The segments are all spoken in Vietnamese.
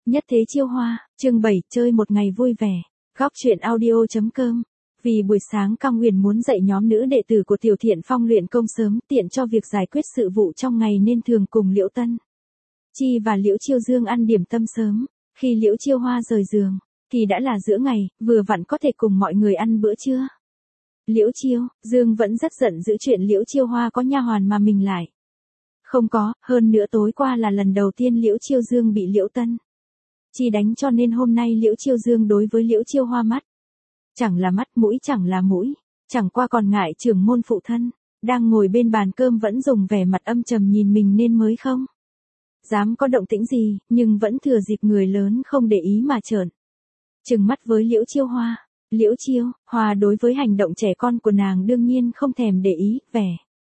Nhất thế chiêu hoa, chương 7, chơi một ngày vui vẻ. Góc truyện audio.com. Vì buổi sáng Cao Nguyền muốn dạy nhóm nữ đệ tử của Tiểu Thiện Phong luyện công sớm, tiện cho việc giải quyết sự vụ trong ngày nên thường cùng Liễu Tân Chi và Liễu Chiêu Dương ăn điểm tâm sớm. Khi Liễu Chiêu Hoa rời giường, thì đã là giữa ngày, vừa vặn có thể cùng mọi người ăn bữa trưa. Liễu Chiêu Dương vẫn rất giận giữ chuyện Liễu Chiêu Hoa có nha hoàn mà mình lại không có, hơn nữa tối qua là lần đầu tiên Liễu Chiêu Dương bị Liễu Tân Chi đánh, cho nên hôm nay Liễu Chiêu Dương đối với Liễu Chiêu Hoa mắt chẳng là mắt, mũi chẳng là mũi, chẳng qua còn ngại trưởng môn phụ thân đang ngồi bên bàn cơm vẫn dùng vẻ mặt âm trầm nhìn mình nên mới không dám có động tĩnh gì, nhưng vẫn thừa dịp người lớn không để ý mà trợn trừng mắt với Liễu Chiêu Hoa. Liễu Chiêu Hoa đối với hành động trẻ con của nàng đương nhiên không thèm để ý, vẻ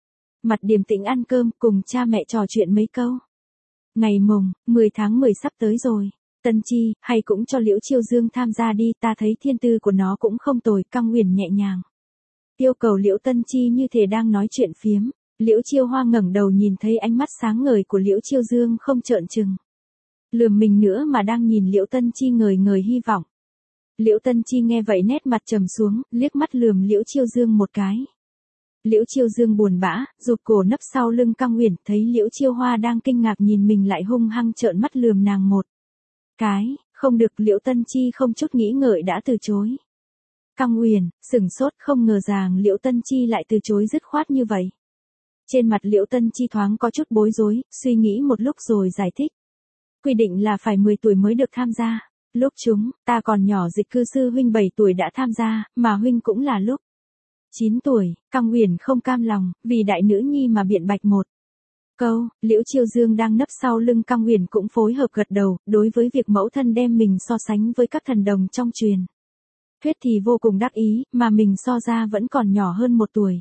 mặt điềm tĩnh ăn cơm cùng cha mẹ trò chuyện mấy câu. Ngày mùng 10 tháng 10 sắp tới rồi. Tân Chi, hay cũng cho Liễu Chiêu Dương tham gia đi, ta thấy thiên tư của nó cũng không tồi. Cao Nguyền nhẹ nhàng yêu cầu Liễu Tân Chi như thể đang nói chuyện phiếm. Liễu Chiêu Hoa ngẩng đầu nhìn thấy ánh mắt sáng ngời của Liễu Chiêu Dương không trợn trừng lườm mình nữa mà đang nhìn Liễu Tân Chi ngời ngời hy vọng. Liễu Tân Chi nghe vậy nét mặt trầm xuống, liếc mắt lườm Liễu Chiêu Dương một cái. Liễu Chiêu Dương buồn bã, rụt cổ nấp sau lưng Cao Nguyền, thấy Liễu Chiêu Hoa đang kinh ngạc nhìn mình lại hung hăng trợn mắt lườm nàng một cái, không được. Liễu Tân Chi không chút nghĩ ngợi đã từ chối. Cao Nguyền sửng sốt, không ngờ rằng Liễu Tân Chi lại từ chối dứt khoát như vậy. Trên mặt Liễu Tân Chi thoáng có chút bối rối, suy nghĩ một lúc rồi giải thích. Quy định là phải 10 tuổi mới được tham gia. Lúc ta còn nhỏ Dịch Cư sư huynh 7 tuổi đã tham gia, mà huynh cũng là lúc 9 tuổi. Cao Nguyền không cam lòng, vì đại nữ nhi mà biện bạch một câu. Liễu Chiêu Dương đang nấp sau lưng Cao Nguyền cũng phối hợp gật đầu, đối với việc mẫu thân đem mình so sánh với các thần đồng trong truyền thuyết thì vô cùng đắc ý, mà mình so ra vẫn còn nhỏ hơn 1 tuổi.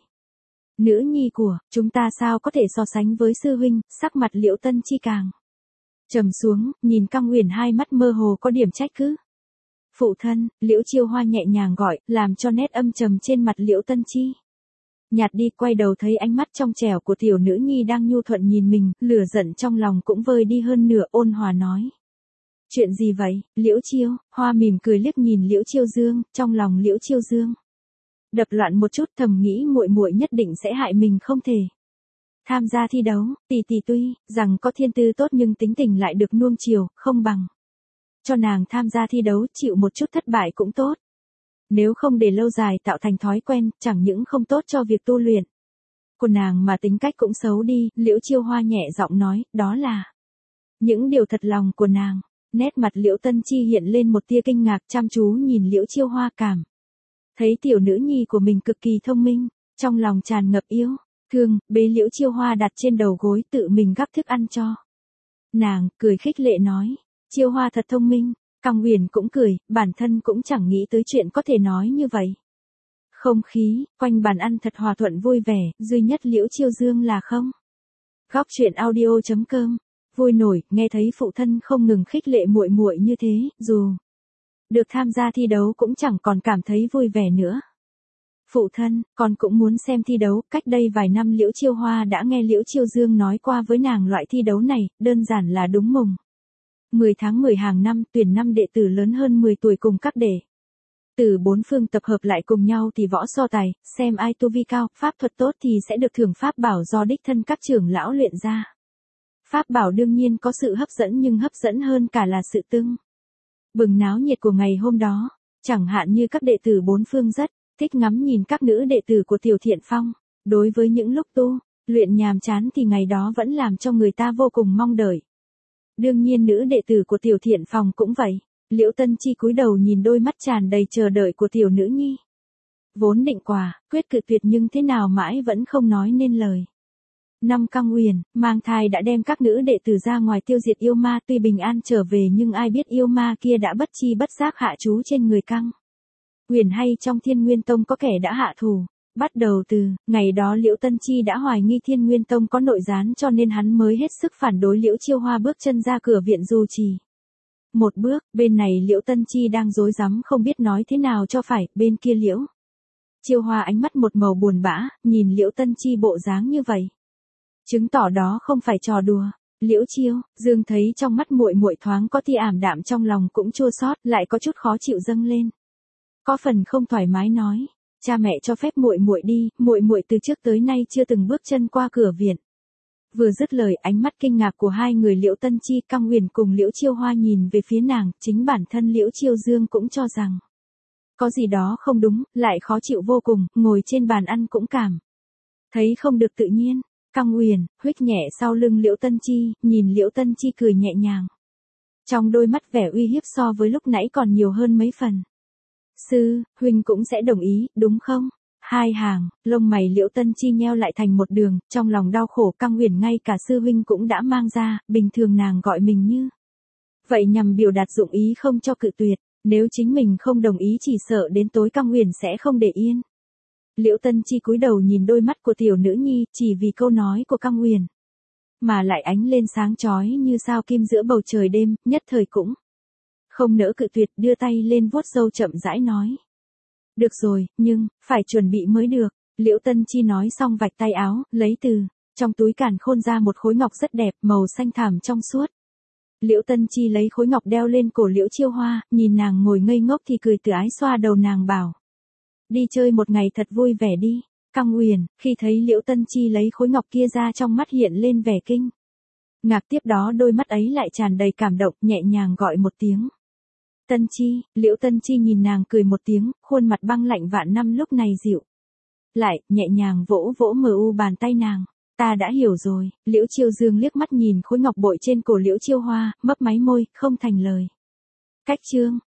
Nữ nhi của chúng ta sao có thể so sánh với sư huynh? Sắc mặt Liễu Tân Chi càng trầm xuống, nhìn Cao Nguyền hai mắt mơ hồ có điểm trách cứ. Phụ thân, Liễu Chiêu Hoa nhẹ nhàng gọi, làm cho nét âm trầm trên mặt Liễu Tân Chi nhạt đi. Quay đầu thấy ánh mắt trong trẻo của tiểu nữ nhi đang nhu thuận nhìn mình, lửa giận trong lòng cũng vơi đi hơn nửa, ôn hòa nói. Chuyện gì vậy? Liễu Chiêu Hoa mỉm cười liếc nhìn Liễu Chiêu Dương, trong lòng Liễu Chiêu Dương đập loạn một chút, thầm nghĩ muội muội nhất định sẽ hại mình không thể tham gia thi đấu. Tỷ tỷ tuy rằng có thiên tư tốt nhưng tính tình lại được nuông chiều, không bằng cho nàng tham gia thi đấu, chịu một chút thất bại cũng tốt. Nếu không để lâu dài tạo thành thói quen, chẳng những không tốt cho việc tu luyện của nàng mà tính cách cũng xấu đi. Liễu Chiêu Hoa nhẹ giọng nói, đó là những điều thật lòng của nàng. Nét mặt Liễu Tân Chi hiện lên một tia kinh ngạc, chăm chú nhìn Liễu Chiêu Hoa, cảm thấy tiểu nữ nhi của mình cực kỳ thông minh, trong lòng tràn ngập yêu thương, bế Liễu Chiêu Hoa đặt trên đầu gối, tự mình gắp thức ăn cho nàng, cười khích lệ nói, Chiêu Hoa thật thông minh. Cao Nguyền cũng cười, bản thân cũng chẳng nghĩ tới chuyện có thể nói như vậy. Không khí quanh bàn ăn thật hòa thuận vui vẻ, duy nhất Liễu Chiêu Dương là không. Góc truyện audio.com. Vui nổi, nghe thấy phụ thân không ngừng khích lệ muội muội như thế, dù được tham gia thi đấu cũng chẳng còn cảm thấy vui vẻ nữa. Phụ thân, con cũng muốn xem thi đấu. Cách đây vài năm Liễu Chiêu Hoa đã nghe Liễu Chiêu Dương nói qua với nàng loại thi đấu này, đơn giản là đúng mùng 10 tháng 10 hàng năm tuyển 5 đệ tử lớn hơn 10 tuổi cùng các đệ tử 4 phương tập hợp lại cùng nhau thì võ so tài, xem ai tu vi cao, pháp thuật tốt thì sẽ được thưởng pháp bảo do đích thân các trưởng lão luyện ra. Pháp bảo đương nhiên có sự hấp dẫn, nhưng hấp dẫn hơn cả là sự tưng bừng náo nhiệt của ngày hôm đó. Chẳng hạn như các đệ tử 4 phương rất thích ngắm nhìn các nữ đệ tử của Tiểu Thiện Phong. Đối với những lúc tu luyện nhàm chán thì ngày đó vẫn làm cho người ta vô cùng mong đợi. Đương nhiên nữ đệ tử của Tiểu Thiện Phòng cũng vậy. Liễu Tân Chi cúi đầu nhìn đôi mắt tràn đầy chờ đợi của tiểu nữ nhi. Vốn định quyết cự tuyệt nhưng thế nào mãi vẫn không nói nên lời. Năm Cao Nguyền mang thai đã đem các nữ đệ tử ra ngoài tiêu diệt yêu ma, tuy bình an trở về nhưng ai biết yêu ma kia đã bất chi bất giác hạ chú trên người Cao Nguyền, hay trong Thiên Nguyên Tông có kẻ đã hạ thủ. Bắt đầu từ ngày đó Liễu Tân Chi đã hoài nghi Thiên Nguyên Tông có nội gián, cho nên hắn mới hết sức phản đối Liễu Chiêu Hoa bước chân ra cửa viện dù chỉ một bước. Bên này Liễu Tân Chi đang rối rắm không biết nói thế nào cho phải, bên kia Liễu Chiêu Hoa ánh mắt một màu buồn bã, nhìn Liễu Tân Chi bộ dáng như vậy chứng tỏ đó không phải trò đùa. Liễu Chiêu, Dương thấy trong mắt muội muội thoáng có tia ảm đạm, trong lòng cũng chua xót, lại có chút khó chịu dâng lên. Có phần không thoải mái nói, cha mẹ cho phép muội muội đi, muội muội từ trước tới nay chưa từng bước chân qua cửa viện. Vừa dứt lời, ánh mắt kinh ngạc của hai người Liễu Tân Chi, Căng Huyền cùng Liễu Chiêu Hoa nhìn về phía nàng, chính bản thân Liễu Chiêu Dương cũng cho rằng có gì đó không đúng, lại khó chịu vô cùng, ngồi trên bàn ăn cũng cảm thấy không được tự nhiên. Căng Huyền huých nhẹ sau lưng Liễu Tân Chi, nhìn Liễu Tân Chi cười nhẹ nhàng. Trong đôi mắt vẻ uy hiếp so với lúc nãy còn nhiều hơn mấy phần. Sư, huynh cũng sẽ đồng ý, đúng không? Hai hàng, lông mày Liễu Tân Chi nheo lại thành một đường, trong lòng đau khổ. Căng Huyền ngay cả sư huynh cũng đã mang ra, bình thường nàng gọi mình như vậy nhằm biểu đạt dụng ý không cho cự tuyệt, nếu chính mình không đồng ý chỉ sợ đến tối Căng Huyền sẽ không để yên. Liễu Tân Chi cúi đầu nhìn đôi mắt của tiểu nữ nhi, chỉ vì câu nói của Căng Huyền mà lại ánh lên sáng chói như sao kim giữa bầu trời đêm, nhất thời cũng không nỡ cự tuyệt, đưa tay lên vuốt râu chậm rãi nói. Được rồi, nhưng phải chuẩn bị mới được. Liễu Tân Chi nói xong vạch tay áo, lấy từ trong túi càn khôn ra một khối ngọc rất đẹp, màu xanh thẳm trong suốt. Liễu Tân Chi lấy khối ngọc đeo lên cổ Liễu Chiêu Hoa, nhìn nàng ngồi ngây ngốc thì cười từ ái xoa đầu nàng bảo. Đi chơi một ngày thật vui vẻ đi. Căng Huyền, khi thấy Liễu Tân Chi lấy khối ngọc kia ra trong mắt hiện lên vẻ kinh ngạc, tiếp đó đôi mắt ấy lại tràn đầy cảm động, nhẹ nhàng gọi một tiếng. Tân Chi, Liễu Tân Chi nhìn nàng cười một tiếng, khuôn mặt băng lạnh vạn năm lúc này dịu lại, nhẹ nhàng vỗ vỗ mờ u bàn tay nàng. Ta đã hiểu rồi. Liễu Chiêu Dương liếc mắt nhìn khối ngọc bội trên cổ Liễu Chiêu Hoa, mấp máy môi, không thành lời. Cách chương